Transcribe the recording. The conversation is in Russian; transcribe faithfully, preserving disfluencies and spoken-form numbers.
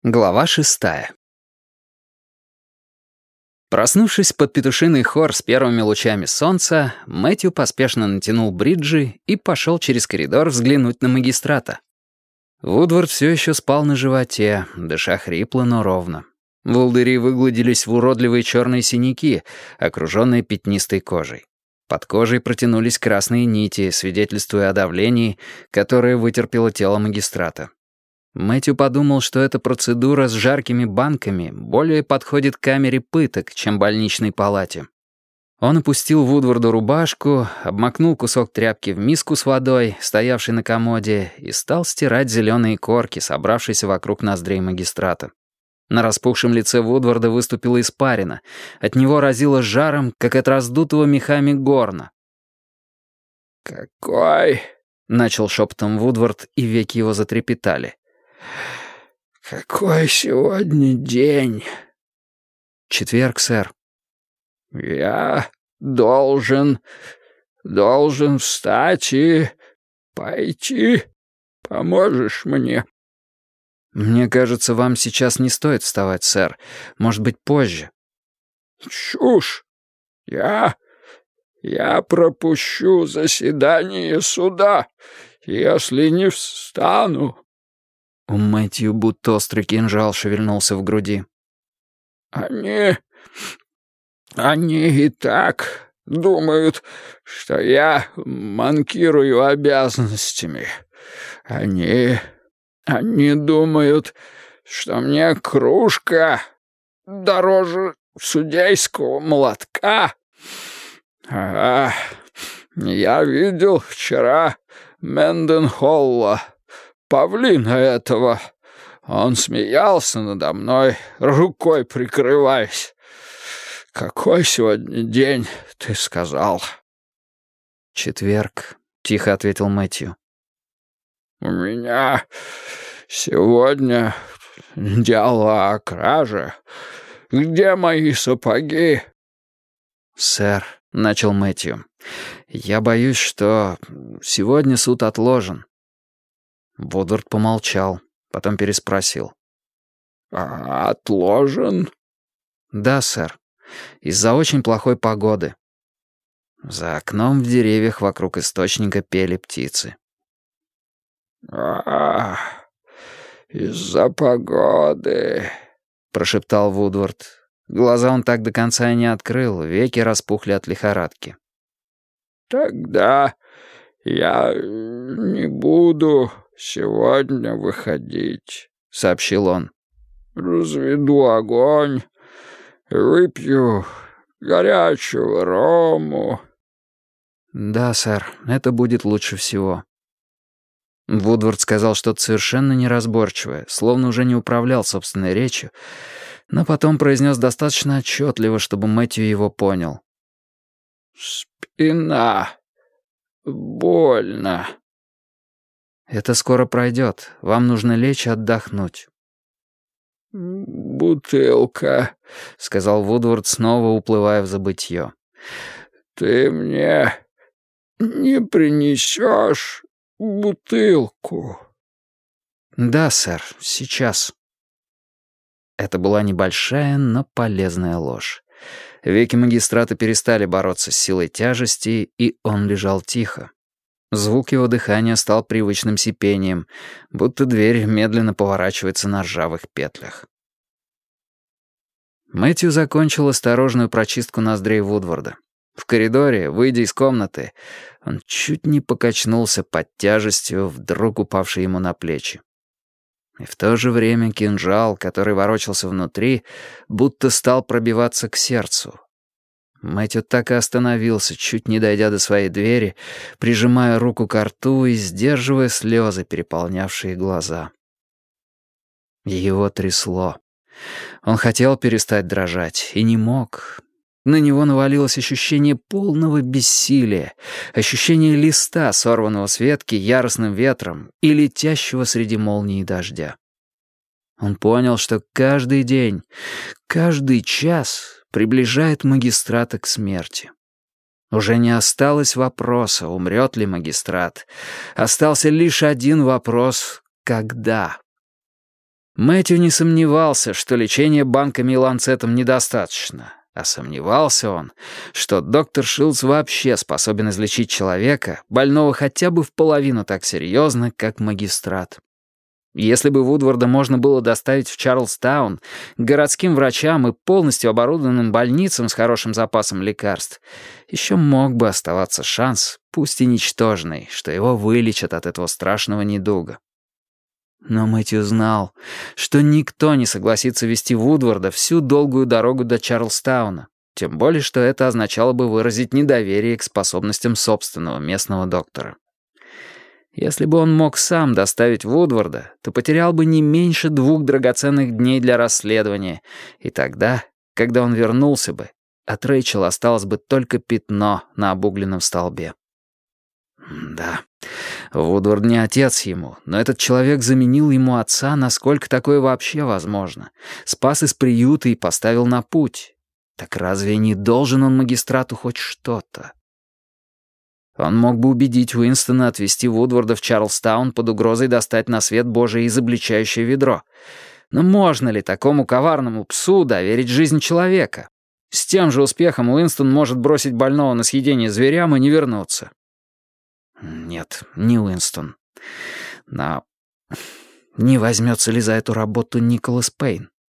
Глава шестая. Проснувшись под петушиный хор с первыми лучами солнца, Мэтью поспешно натянул бриджи и пошел через коридор взглянуть на магистрата. Вудвард все еще спал на животе, дыша хрипло, но ровно. Волдыри выгладились в уродливые черные синяки, окруженные пятнистой кожей. Под кожей протянулись красные нити, свидетельствуя о давлении, которое вытерпело тело магистрата. Мэтью подумал, что эта процедура с жаркими банками более подходит камере пыток, чем больничной палате. Он опустил Вудварду рубашку, обмакнул кусок тряпки в миску с водой, стоявшей на комоде, и стал стирать зеленые корки, собравшиеся вокруг ноздрей магистрата. На распухшем лице Вудварда выступила испарина. От него разило жаром, как от раздутого мехами горна. «Какой?» — начал шепотом Вудвард, и веки его затрепетали. «Какой сегодня день?» «Четверг, сэр». «Я должен... должен встать и... пойти. Поможешь мне?» «Мне кажется, вам сейчас не стоит вставать, сэр. Может быть, позже». «Чушь! Я... я пропущу заседание суда, если не встану». У Мэтью будто острый кинжал шевельнулся в груди. «Они... они и так думают, что я манкирую обязанностями. Они... они думают, что мне кружка дороже судейского молотка. А я видел вчера Менденхолла, павлина этого. Он смеялся надо мной, рукой прикрываясь. Какой сегодня день, ты сказал?» «Четверг», — тихо ответил Мэтью. «У меня сегодня дело о краже. Где мои сапоги?» «Сэр», — начал Мэтью, — «я боюсь, что сегодня суд отложен». Вудвард помолчал, потом переспросил. А «Отложен?» «Да, сэр. Из-за очень плохой погоды». За окном в деревьях вокруг источника пели птицы. «А, из-за погоды», — прошептал Вудвард. Глаза он так до конца и не открыл, веки распухли от лихорадки. «Тогда я не буду сегодня выходить», — сообщил он. «Разведу огонь, выпью горячего рому». «Да, сэр, это будет лучше всего». Вудвард сказал что-то совершенно неразборчивое, словно уже не управлял собственной речью, но потом произнес достаточно отчетливо, чтобы Мэтью его понял. «Спина. Больно». «Это скоро пройдет. Вам нужно лечь и отдохнуть». «Бутылка», — сказал Вудвард, снова уплывая в забытье. «Ты мне не принесешь бутылку?» «Да, сэр, сейчас». Это была небольшая, но полезная ложь. Веки магистрата перестали бороться с силой тяжести, и он лежал тихо. Звук его дыхания стал привычным сипением, будто дверь медленно поворачивается на ржавых петлях. Мэтью закончил осторожную прочистку ноздрей Вудварда. В коридоре, выйдя из комнаты, он чуть не покачнулся под тяжестью, вдруг упавшей ему на плечи. И в то же время кинжал, который ворочался внутри, будто стал пробиваться к сердцу. Мэтью так и остановился, чуть не дойдя до своей двери, прижимая руку к рту и сдерживая слезы, переполнявшие глаза. Его трясло. Он хотел перестать дрожать и не мог. На него навалилось ощущение полного бессилия, ощущение листа, сорванного с ветки яростным ветром и летящего среди молний и дождя. Он понял, что каждый день, каждый час приближает магистрата к смерти. Уже не осталось вопроса, умрет ли магистрат. Остался лишь один вопрос — когда? Мэтью не сомневался, что лечение банками и ланцетом недостаточно, а сомневался он, что доктор Шилдс вообще способен излечить человека, больного хотя бы в половину так серьезно, как магистрат. Если бы Вудварда можно было доставить в Чарльстаун к городским врачам и полностью оборудованным больницам с хорошим запасом лекарств, еще мог бы оставаться шанс, пусть и ничтожный, что его вылечат от этого страшного недуга. Но Мэтью знал, что никто не согласится везти Вудварда всю долгую дорогу до Чарльстауна, тем более что это означало бы выразить недоверие к способностям собственного местного доктора. Если бы он мог сам доставить Вудварда, то потерял бы не меньше двух драгоценных дней для расследования, и тогда, когда он вернулся бы, от Рэйчел осталось бы только пятно на обугленном столбе. Да, Вудвард не отец ему, но этот человек заменил ему отца, насколько такое вообще возможно, спас из приюта и поставил на путь. Так разве не должен он магистрату хоть что-то? Он мог бы убедить Уинстона отвезти Вудварда в Чарльстаун под угрозой достать на свет Божий изобличающее ведро. Но можно ли такому коварному псу доверить жизнь человека? С тем же успехом Уинстон может бросить больного на съедение зверям и не вернуться. Нет, не Уинстон. Но не возьмется ли за эту работу Николас Пейн?